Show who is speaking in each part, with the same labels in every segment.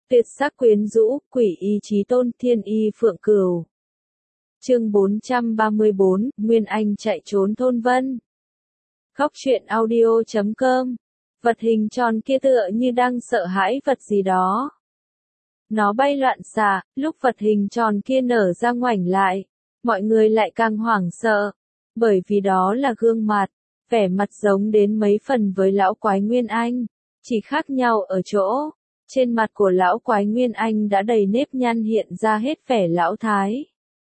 Speaker 1: Tuyệt sắc quyến rũ, quỷ y chí tôn, thiên y phượng cửu. Chương 434, Nguyên Anh chạy trốn thôn vân. Góc truyện audio.com. Vật hình tròn kia tựa như đang sợ hãi vật gì đó. Nó bay loạn xạ, lúc vật hình tròn kia nở ra ngoảnh lại, mọi người lại càng hoảng sợ, bởi vì đó là gương mặt, vẻ mặt giống đến mấy phần với lão quái Nguyên Anh, chỉ khác nhau ở chỗ, trên mặt của lão quái Nguyên Anh đã đầy nếp nhăn hiện ra hết vẻ lão thái.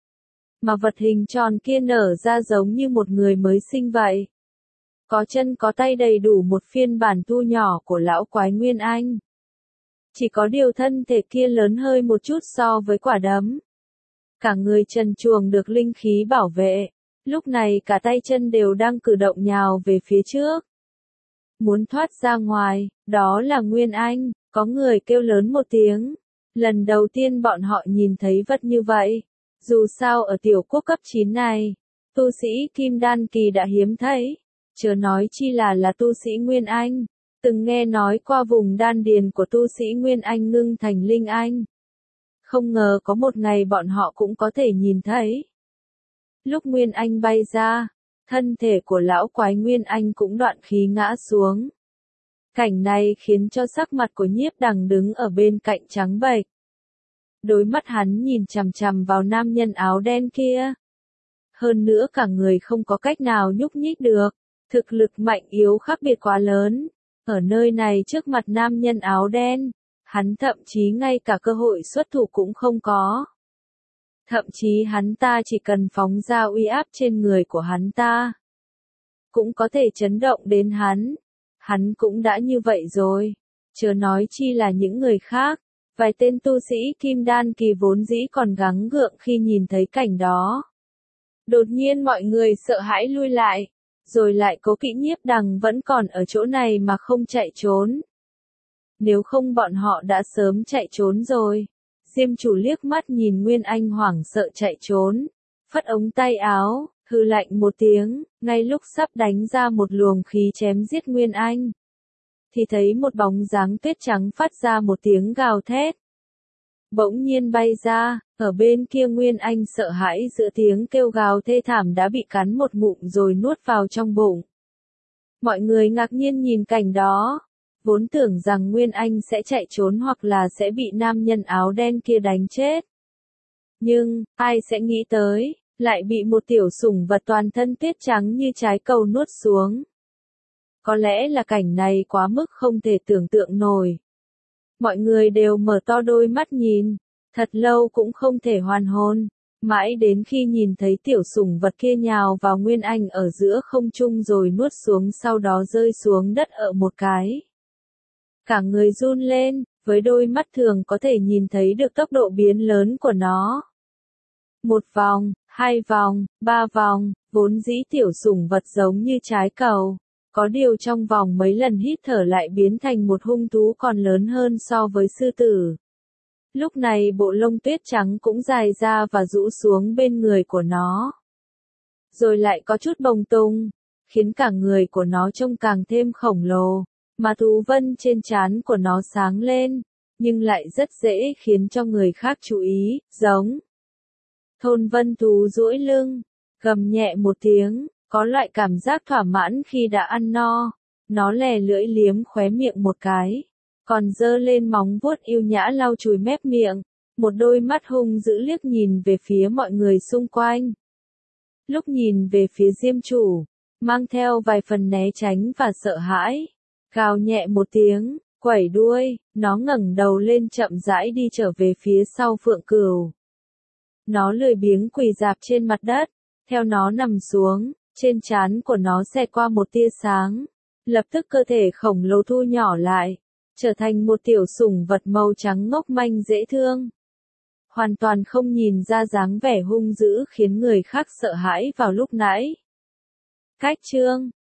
Speaker 1: Mà vật hình tròn kia nở ra giống như một người mới sinh vậy. Có chân có tay đầy đủ một phiên bản thu nhỏ của lão quái Nguyên Anh. Chỉ có điều thân thể kia lớn hơi một chút so với quả đấm. Cả người trần truồng được linh khí bảo vệ, lúc này cả tay chân đều đang cử động nhào về phía trước. Muốn thoát ra ngoài, đó là Nguyên Anh, có người kêu lớn một tiếng. Lần đầu tiên bọn họ nhìn thấy vật như vậy. Dù sao ở tiểu quốc cấp 9 này, tu sĩ Kim Đan Kỳ đã hiếm thấy, chớ nói chi là tu sĩ Nguyên Anh. Từng nghe nói qua vùng đan điền của tu sĩ Nguyên Anh ngưng thành Linh Anh. Không ngờ có một ngày bọn họ cũng có thể nhìn thấy. Lúc Nguyên Anh bay ra, thân thể của lão quái Nguyên Anh cũng đoạn khí ngã xuống. Cảnh này khiến cho sắc mặt của Nhiếp Đằng đứng ở bên cạnh trắng bệch. Đôi mắt hắn nhìn chằm chằm vào nam nhân áo đen kia. Hơn nữa cả người không có cách nào nhúc nhích được, thực lực mạnh yếu khác biệt quá lớn. Ở nơi này trước mặt nam nhân áo đen, hắn thậm chí ngay cả cơ hội xuất thủ cũng không có. Thậm chí hắn ta chỉ cần phóng ra uy áp trên người của hắn ta, cũng có thể chấn động đến hắn. Hắn cũng đã như vậy rồi, chớ nói chi là những người khác. Vài tên tu sĩ Kim Đan Kỳ vốn dĩ còn gắng gượng khi nhìn thấy cảnh đó. Đột nhiên mọi người sợ hãi lui lại, rồi lại cố kỵ Nhiếp Đằng vẫn còn ở chỗ này mà không chạy trốn. Nếu không bọn họ đã sớm chạy trốn rồi. Diêm chủ liếc mắt nhìn Nguyên Anh hoảng sợ chạy trốn, phất ống tay áo, hừ lạnh một tiếng, ngay lúc sắp đánh ra một luồng khí chém giết Nguyên Anh. Thì thấy một bóng dáng tuyết trắng phát ra một tiếng gào thét. Bỗng nhiên bay ra, ở bên kia Nguyên Anh sợ hãi giữa tiếng kêu gào thê thảm đã bị cắn một ngụm rồi nuốt vào trong bụng. Mọi người ngạc nhiên nhìn cảnh đó, vốn tưởng rằng Nguyên Anh sẽ chạy trốn hoặc là sẽ bị nam nhân áo đen kia đánh chết. Nhưng, ai sẽ nghĩ tới, lại bị một tiểu sủng vật toàn thân tuyết trắng như trái cầu nuốt xuống. Có lẽ là cảnh này quá mức không thể tưởng tượng nổi. Mọi người đều mở to đôi mắt nhìn, thật lâu cũng không thể hoàn hồn, mãi đến khi nhìn thấy tiểu sủng vật kia nhào vào Nguyên Anh ở giữa không trung rồi nuốt xuống sau đó rơi xuống đất ở một cái. Cả người run lên, với đôi mắt thường có thể nhìn thấy được tốc độ biến lớn của nó. Một vòng, hai vòng, ba vòng, vốn dĩ tiểu sủng vật giống như trái cầu. Có điều trong vòng mấy lần hít thở lại biến thành một hung thú còn lớn hơn so với sư tử. Lúc này bộ lông tuyết trắng cũng dài ra và rũ xuống bên người của nó. Rồi lại có chút bồng tung, khiến cả người của nó trông càng thêm khổng lồ, mà thú vân trên trán của nó sáng lên, nhưng lại rất dễ khiến cho người khác chú ý, giống. Thôn vân thú duỗi lưng, gầm nhẹ một tiếng. Có loại cảm giác thỏa mãn khi đã ăn no, nó lè lưỡi liếm khóe miệng một cái, còn giơ lên móng vuốt yêu nhã lau chùi mép miệng, một đôi mắt hung dữ liếc nhìn về phía mọi người xung quanh. Lúc nhìn về phía Diêm chủ, mang theo vài phần né tránh và sợ hãi, gào nhẹ một tiếng, quẩy đuôi, nó ngẩng đầu lên chậm rãi đi trở về phía sau Phượng Cửu. Nó lười biếng quỳ rạp trên mặt đất, theo nó nằm xuống. Trên trán của nó xẹt qua một tia sáng, lập tức cơ thể khổng lồ thu nhỏ lại, trở thành một tiểu sủng vật màu trắng ngốc manh dễ thương. Hoàn toàn không nhìn ra dáng vẻ hung dữ khiến người khác sợ hãi vào lúc nãy. Cách chương